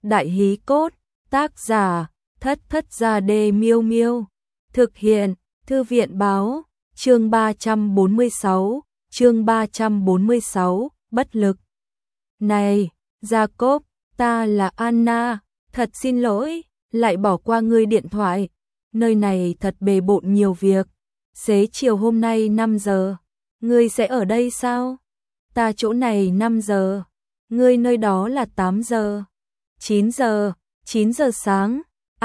Đại hí cốt, tác giả, Thất Thất Gia Đê Miêu Miêu. Thực hiện, Thư viện báo, chương 346, bất lực. Này, Jacob, ta là Anna, thật xin lỗi, lại bỏ qua ngươi điện thoại. Nơi này thật bề bộn nhiều việc. Xế chiều hôm nay 5 giờ, ngươi sẽ ở đây sao? Ta chỗ này 5 giờ, ngươi nơi đó là 8 giờ. 9 giờ sáng.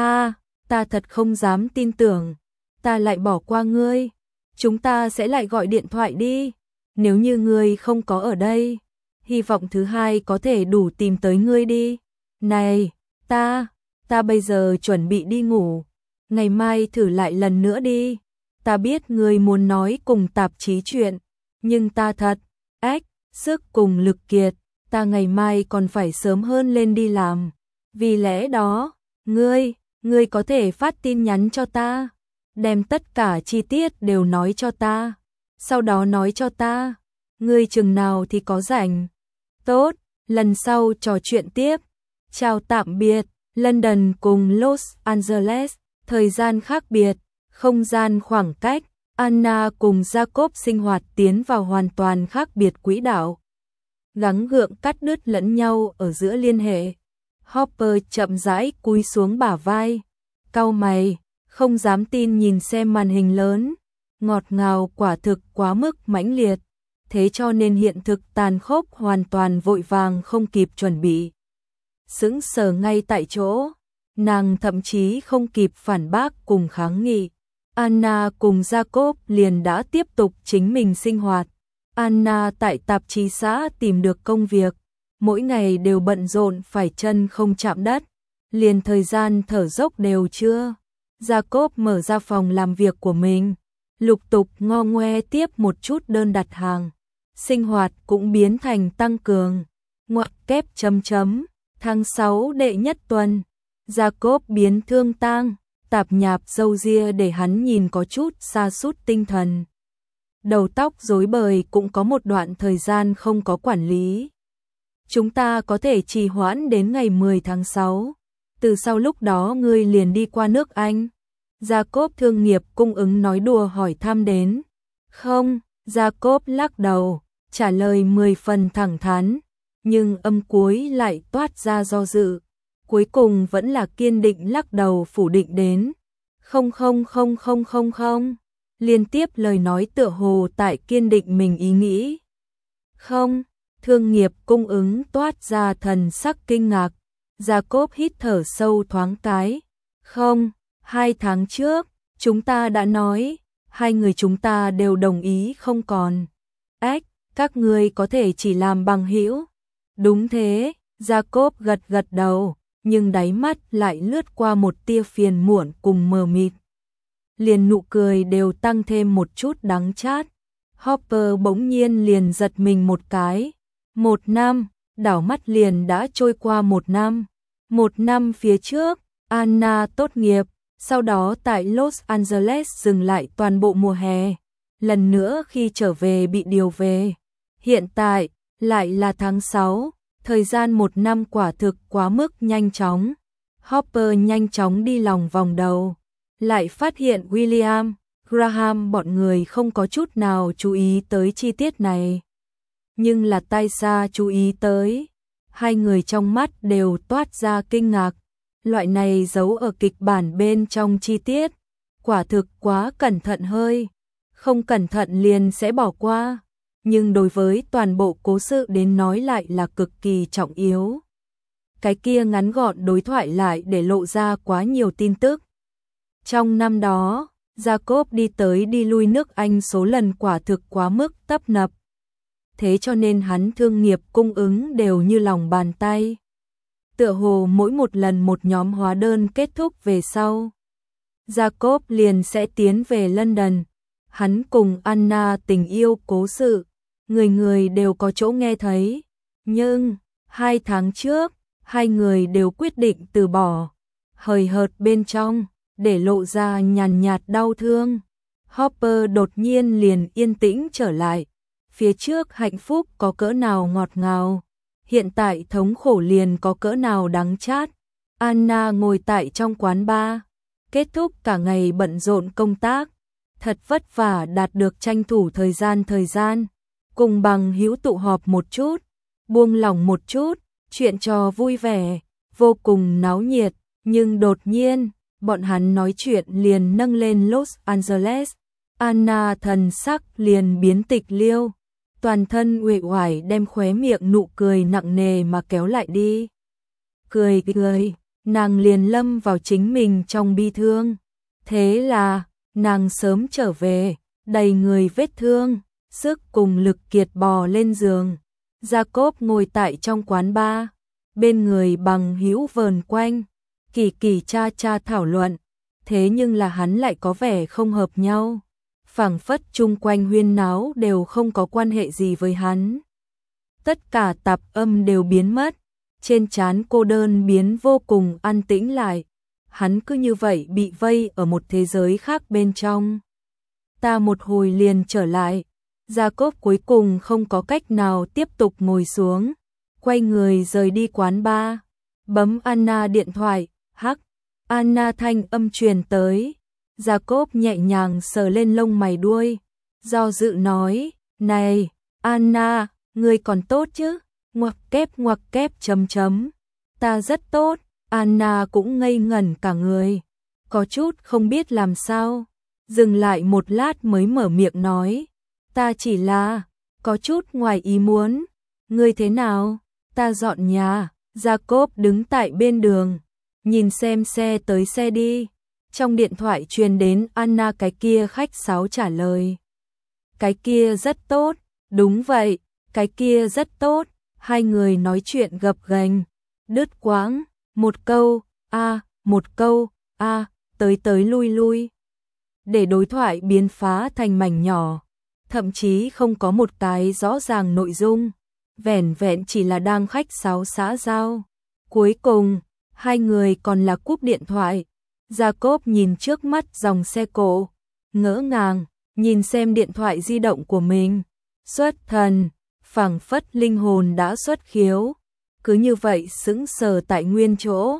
Ta thật không dám tin tưởng, ta lại bỏ qua ngươi. Chúng ta sẽ lại gọi điện thoại đi. Nếu như ngươi không có ở đây, hy vọng thứ hai có thể đủ tìm tới ngươi đi. Này, ta bây giờ chuẩn bị đi ngủ. Ngày mai thử lại lần nữa đi. Ta biết ngươi muốn nói cùng tạp chí chuyện, nhưng ta thật, sức cùng lực kiệt. Ta ngày mai còn phải sớm hơn lên đi làm. Vì lẽ đó, ngươi có thể phát tin nhắn cho ta, đem tất cả chi tiết đều nói cho ta, sau đó nói cho ta, ngươi chừng nào thì có rảnh. Tốt, lần sau trò chuyện tiếp. Chào tạm biệt. London cùng Los Angeles, thời gian khác biệt, không gian khoảng cách, Anna cùng Jacob sinh hoạt tiến vào hoàn toàn khác biệt quỹ đạo. Gắng gượng cắt đứt lẫn nhau ở giữa liên hệ. Hopper chậm rãi cúi xuống bả vai, cau mày, không dám tin nhìn xem màn hình lớn. Ngọt ngào quả thực quá mức mãnh liệt, thế cho nên hiện thực tàn khốc hoàn toàn vội vàng không kịp chuẩn bị. Sững sờ ngay tại chỗ, nàng thậm chí không kịp phản bác cùng kháng nghị. Anna cùng Jacob liền đã tiếp tục chính mình sinh hoạt. Anna tại tạp chí xã tìm được công việc, mỗi ngày đều bận rộn phải chân không chạm đất, liền thời gian thở dốc đều chưa. Jacob mở ra phòng làm việc của mình, lục tục ngo ngoe tiếp một chút đơn đặt hàng. Sinh hoạt cũng biến thành tăng cường. Ngoặc kép chấm chấm. Tháng 6 đệ nhất tuần, Jacob biến thương tang, tạp nhạp râu ria để hắn nhìn có chút sa sút tinh thần. Đầu tóc rối bời cũng có một đoạn thời gian không có quản lý. Chúng ta có thể trì hoãn đến ngày 10 tháng 6. Từ sau lúc đó ngươi liền đi qua nước Anh. Jacob thương nghiệp cung ứng nói đùa hỏi thăm đến. Không, Jacob lắc đầu, trả lời 10 phần thẳng thắn, nhưng âm cuối lại toát ra do dự. Cuối cùng vẫn là kiên định lắc đầu phủ định đến. Không. Liên tiếp lời nói tựa hồ tại kiên định mình ý nghĩ. Không, thương nghiệp cung ứng toát ra thần sắc kinh ngạc. Jacob hít thở sâu thoáng cái. Không, 2 tháng trước, chúng ta đã nói, hai người chúng ta đều đồng ý không còn. Các ngươi có thể chỉ làm bằng hữu. Đúng thế, Jacob gật đầu, nhưng đáy mắt lại lướt qua một tia phiền muộn cùng mờ mịt. Liền nụ cười đều tăng thêm một chút đắng chát. Hopper bỗng nhiên liền giật mình một cái. 1 năm, đảo mắt liền đã trôi qua 1 năm. 1 năm phía trước, Anna tốt nghiệp, sau đó tại Los Angeles dừng lại toàn bộ mùa hè. Lần nữa khi trở về bị điều về. Hiện tại, lại là tháng 6, thời gian 1 năm quả thực quá mức nhanh chóng. Hopper nhanh chóng đi lòng vòng đầu, lại phát hiện William, Graham bọn người không có chút nào chú ý tới chi tiết này. Nhưng là Taisa chú ý tới, hai người trong mắt đều toát ra kinh ngạc. Loại này giấu ở kịch bản bên trong chi tiết, quả thực quá cẩn thận hơi, không cẩn thận liền sẽ bỏ qua. Nhưng đối với toàn bộ cố sự đến nói lại là cực kỳ trọng yếu. Cái kia ngắn gọn đối thoại lại để lộ ra quá nhiều tin tức. Trong năm đó, Jacob đi tới đi lui nước Anh số lần quả thực quá mức tấp nập. Thế cho nên hắn thương nghiệp cung ứng đều như lòng bàn tay. Tựa hồ mỗi một lần một nhóm hóa đơn kết thúc về sau, Jacob liền sẽ tiến về London. Hắn cùng Anna tình yêu cố sự, người người đều có chỗ nghe thấy. Nhưng, 2 tháng trước, hai người đều quyết định từ bỏ. Hời hợt bên trong, để lộ ra nhàn nhạt đau thương. Hopper đột nhiên liền yên tĩnh trở lại. Phía trước hạnh phúc có cỡ nào ngọt ngào, hiện tại thống khổ liền có cỡ nào đắng chát. Anna ngồi tại trong quán bar, kết thúc cả ngày bận rộn công tác, thật vất vả đạt được tranh thủ thời gian, cùng bằng hữu tụ họp một chút, buông lỏng một chút, chuyện trò vui vẻ, vô cùng náo nhiệt, nhưng đột nhiên, bọn hắn nói chuyện liền nâng lên Los Angeles, Anna thần sắc liền biến tịch liêu, toàn thân uể oải đem khóe miệng nụ cười nặng nề mà kéo lại đi. Cười, nàng liền lâm vào chính mình trong bi thương. Thế là, nàng sớm trở về, đầy người vết thương, sức cùng lực kiệt bò lên giường. Jacob ngồi tại trong quán bar, bên người bằng hữu vờn quanh, kỳ kỳ cha thảo luận, thế nhưng là hắn lại có vẻ không hợp nhau. Phảng phất chung quanh huyên náo đều không có quan hệ gì với hắn. Tất cả tạp âm đều biến mất, trên trán cô đơn biến vô cùng an tĩnh lại. Hắn cứ như vậy bị vây ở một thế giới khác bên trong. Ta một hồi liền trở lại. Jacob cuối cùng không có cách nào tiếp tục ngồi xuống, quay người rời đi quán bar, bấm Anna điện thoại. Hắc, Anna thanh âm truyền tới. Jacob nhẹ nhàng sờ lên lông mày đuôi, do dự nói, này, Anna, ngươi còn tốt chứ? Ngoặc kép chấm. Ta rất tốt. Anna cũng ngây ngẩn cả người, có chút không biết làm sao, dừng lại một lát mới mở miệng nói, ta chỉ là có chút ngoài ý muốn. Ngươi thế nào? Ta dọn nhà. Jacob đứng tại bên đường, nhìn xem xe tới xe đi. Trong điện thoại truyền đến Anna cái kia khách sáo trả lời. Cái kia rất tốt. Đúng vậy, cái kia rất tốt. Hai người nói chuyện gập ghềnh, đứt quãng, một câu, tới lui. Để đối thoại biến phá thành mảnh nhỏ, thậm chí không có một cái rõ ràng nội dung, vẻn vẹn chỉ là đang khách sáo xã giao. Cuối cùng, hai người còn là cúp điện thoại. Jacob nhìn trước mắt dòng xe cộ, ngỡ ngàng, nhìn xem điện thoại di động của mình, xuất thần, phảng phất linh hồn đã xuất khiếu, cứ như vậy sững sờ tại nguyên chỗ.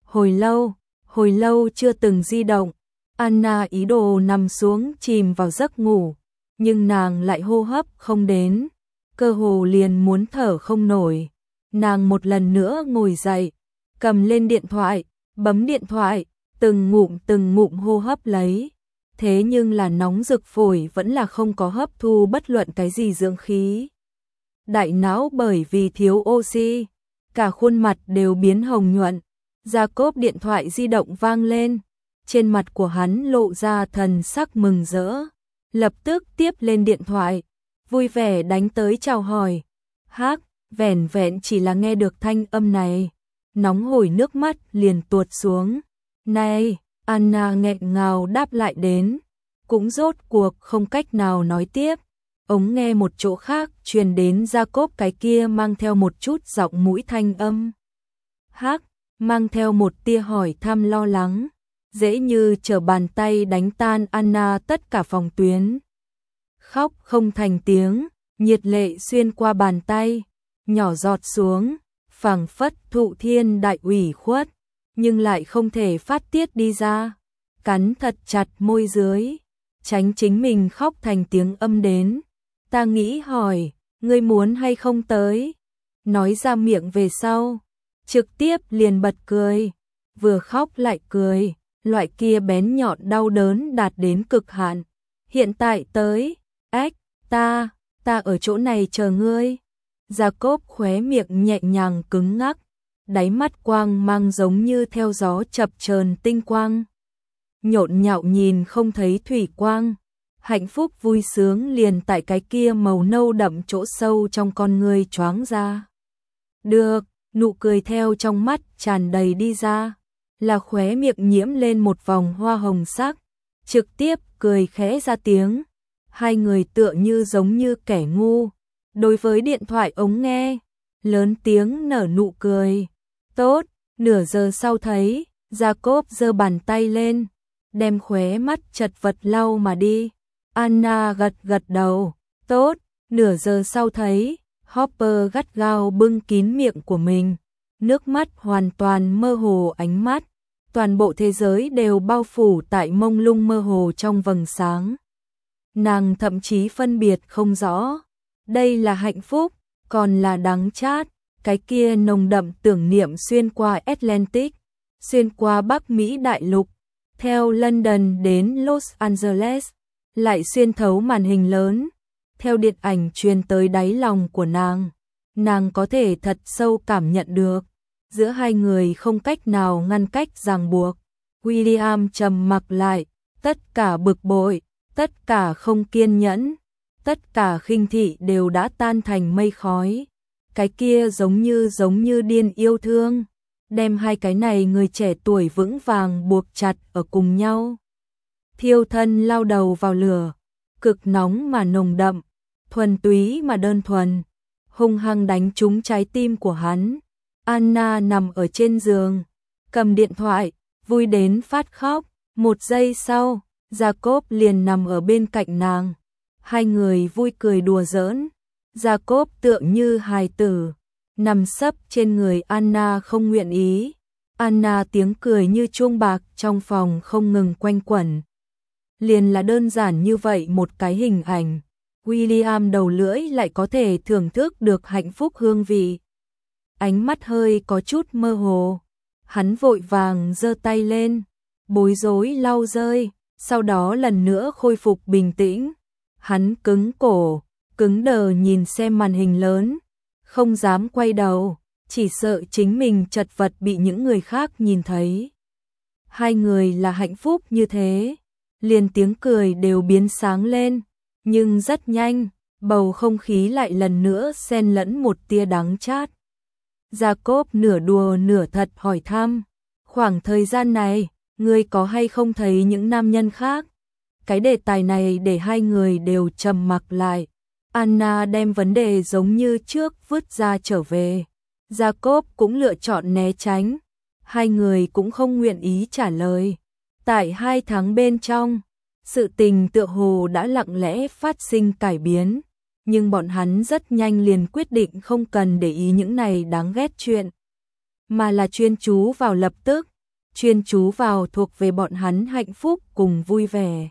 Hồi lâu chưa từng di động. Anna ý đồ nằm xuống chìm vào giấc ngủ, nhưng nàng lại hô hấp không đến, cơ hồ liền muốn thở không nổi. Nàng một lần nữa ngồi dậy, cầm lên điện thoại, bấm điện thoại, từng ngụm hô hấp lấy. Thế nhưng là nóng rực phổi vẫn là không có hấp thu bất luận cái gì dưỡng khí. Đại não bởi vì thiếu oxy, cả khuôn mặt đều biến hồng nhuận. Jacob điện thoại di động vang lên, trên mặt của hắn lộ ra thần sắc mừng rỡ, lập tức tiếp lên điện thoại, vui vẻ đánh tới chào hỏi. Hắc, vẻn vẹn chỉ là nghe được thanh âm này, nóng hổi nước mắt liền tuột xuống. Này, Anna nghẹn ngào đáp lại đến, cũng rốt cuộc không cách nào nói tiếp. Ống nghe một chỗ khác truyền đến Jacob cái kia mang theo một chút giọng mũi thanh âm. Hắc, mang theo một tia hỏi thăm lo lắng, dễ như trở bàn tay đánh tan Anna tất cả phòng tuyến. Khóc không thành tiếng, nhiệt lệ xuyên qua bàn tay, nhỏ giọt xuống, phảng phất thụ thiên đại ủy khuất, nhưng lại không thể phát tiết đi ra. Cắn thật chặt môi dưới, tránh chính mình khóc thành tiếng âm đến. Ta nghĩ hỏi, ngươi muốn hay không tới? Nói ra miệng về sau, trực tiếp liền bật cười, vừa khóc lại cười, loại kia bén nhọn đau đớn đạt đến cực hạn. Hiện tại tới, ta ở chỗ này chờ ngươi. Jacob khóe miệng nhẹ nhàng cứng ngắc, đáy mắt quang mang giống như theo gió chập chờn tinh quang. Nhộn nhạo nhìn không thấy thủy quang, hạnh phúc vui sướng liền tại cái kia màu nâu đậm chỗ sâu trong con ngươi choáng ra. Được, nụ cười theo trong mắt tràn đầy đi ra, là khóe miệng nhiễm lên một vòng hoa hồng sắc, trực tiếp cười khẽ ra tiếng. Hai người tựa như giống như kẻ ngu, đối với điện thoại ống nghe, lớn tiếng nở nụ cười. Tốt, nửa giờ sau thấy, Jacob giơ bàn tay lên, đem khóe mắt chật vật lau mà đi. Anna gật đầu. Tốt, nửa giờ sau thấy, Hopper gắt gao bưng kín miệng của mình, nước mắt hoàn toàn mơ hồ ánh mắt, toàn bộ thế giới đều bao phủ tại mông lung mơ hồ trong vầng sáng. Nàng thậm chí phân biệt không rõ, đây là hạnh phúc, còn là đắng chát, cái kia nồng đậm tưởng niệm xuyên qua Atlantic, xuyên qua Bắc Mỹ đại lục, theo London đến Los Angeles, lại xuyên thấu màn hình lớn, theo điện ảnh truyền tới đáy lòng của nàng có thể thật sâu cảm nhận được, giữa hai người không cách nào ngăn cách ràng buộc. William trầm mặc lại, tất cả bực bội, tất cả không kiên nhẫn, tất cả khinh thị đều đã tan thành mây khói. Cái kia giống như điên yêu thương, đem hai cái này người trẻ tuổi vững vàng buộc chặt ở cùng nhau. Thiêu thân lao đầu vào lửa, cực nóng mà nồng đậm, thuần túy mà đơn thuần, hung hăng đánh trúng trái tim của hắn. Anna nằm ở trên giường, cầm điện thoại, vui đến phát khóc. Một giây sau, Jacob liền nằm ở bên cạnh nàng. Hai người vui cười đùa giỡn. Jacob tựa như hài tử, nằm sấp trên người Anna không nguyện ý. Anna tiếng cười như chuông bạc trong phòng không ngừng quanh quẩn. Liền là đơn giản như vậy một cái hình ảnh, William đầu lưỡi lại có thể thưởng thức được hạnh phúc hương vị. Ánh mắt hơi có chút mơ hồ, hắn vội vàng giơ tay lên, bối rối lau rơi, sau đó lần nữa khôi phục bình tĩnh. Hắn cứng cổ, cứng đờ nhìn xem màn hình lớn, không dám quay đầu, chỉ sợ chính mình chật vật bị những người khác nhìn thấy. Hai người là hạnh phúc như thế, liền tiếng cười đều biến sáng lên, nhưng rất nhanh, bầu không khí lại lần nữa xen lẫn một tia đắng chát. Jacob nửa đùa nửa thật hỏi thăm, khoảng thời gian này, ngươi có hay không thấy những nam nhân khác? Cái đề tài này để hai người đều trầm mặc lại. Anna đem vấn đề giống như trước vứt ra trở về. Jacob cũng lựa chọn né tránh. Hai người cũng không nguyện ý trả lời. Tại 2 tháng bên trong, sự tình tựa hồ đã lặng lẽ phát sinh cải biến. Nhưng bọn hắn rất nhanh liền quyết định không cần để ý những này đáng ghét chuyện. Mà là chuyên chú vào lập tức. Chuyên chú vào thuộc về bọn hắn hạnh phúc cùng vui vẻ.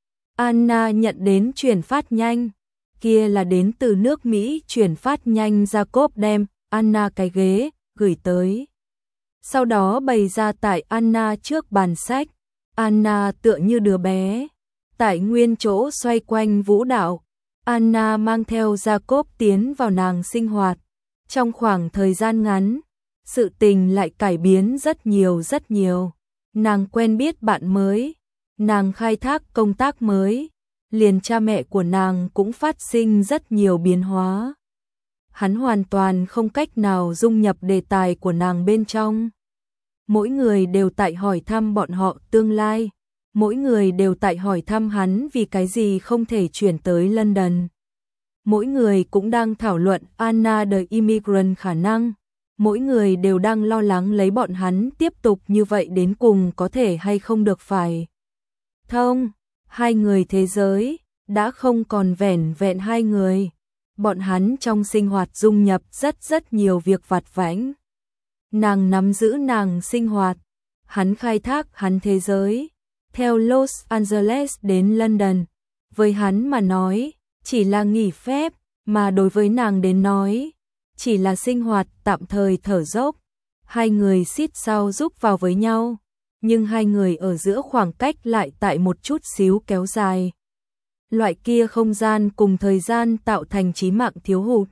Anna nhận đến chuyển phát nhanh, kia là đến từ nước Mỹ chuyển phát nhanh. Jacob đem Anna cái ghế gửi tới. Sau đó bày ra tại Anna trước bàn sách. Anna tựa như đứa bé, tại nguyên chỗ xoay quanh vũ đạo. Anna mang theo Jacob tiến vào nàng sinh hoạt. Trong khoảng thời gian ngắn, sự tình lại cải biến rất nhiều. Nàng quen biết bạn mới, nàng khai thác công tác mới, liền cha mẹ của nàng cũng phát sinh rất nhiều biến hóa. Hắn hoàn toàn không cách nào dung nhập đề tài của nàng bên trong. Mỗi người đều tại hỏi thăm bọn họ tương lai, mỗi người đều tại hỏi thăm hắn vì cái gì không thể chuyển tới London. Mỗi người cũng đang thảo luận Anna the Immigrant khả năng. Mỗi người đều đang lo lắng lấy bọn hắn tiếp tục như vậy đến cùng có thể hay không được phải. Thông, hai người thế giới, đã không còn vẻn vẹn hai người. Bọn hắn trong sinh hoạt dung nhập rất nhiều việc vặt vãnh. Nàng nắm giữ nàng sinh hoạt, hắn khai thác hắn thế giới. Theo Los Angeles đến London, với hắn mà nói, chỉ là nghỉ phép, mà đối với nàng đến nói, chỉ là sinh hoạt tạm thời thở dốc. Hai người xít sao giúp vào với nhau, nhưng hai người ở giữa khoảng cách lại tại một chút xíu kéo dài. Loại kia không gian cùng thời gian tạo thành chí mạng thiếu hụt.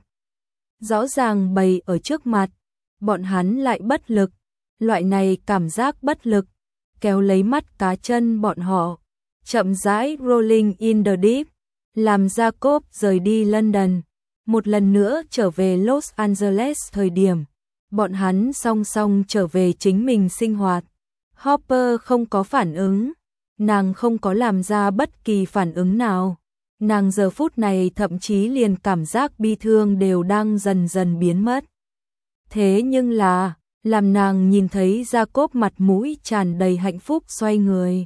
Rõ ràng bày ở trước mặt, bọn hắn lại bất lực. Loại này cảm giác bất lực, kéo lấy mắt cá chân bọn họ, chậm rãi rolling in the deep, làm Jacob rời đi London. Một lần nữa trở về Los Angeles thời điểm, bọn hắn song song trở về chính mình sinh hoạt. Hopper không có phản ứng, nàng không có làm ra bất kỳ phản ứng nào. Nàng giờ phút này thậm chí liền cảm giác bi thương đều đang dần dần biến mất. Thế nhưng là, làm nàng nhìn thấy Jacob mặt mũi tràn đầy hạnh phúc xoay người.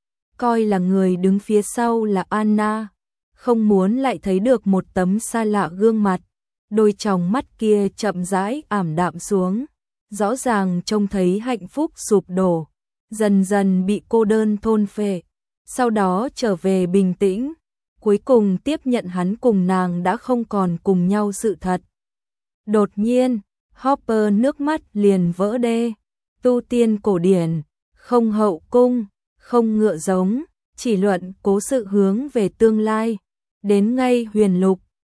Coi là người đứng phía sau là Anna, không muốn lại thấy được một tấm xa lạ gương mặt. đôi tròng mắt kia chậm rãi ảm đạm xuống, rõ ràng trông thấy hạnh phúc sụp đổ, dần dần bị cô đơn thôn phệ, sau đó trở về bình tĩnh, cuối cùng tiếp nhận hắn cùng nàng đã không còn cùng nhau sự thật. Đột nhiên, Hopper nước mắt liền vỡ đê, tu tiên cổ điển, không hậu cung, không ngựa giống, chỉ luận cố sự hướng về tương lai, đến ngay huyền lục,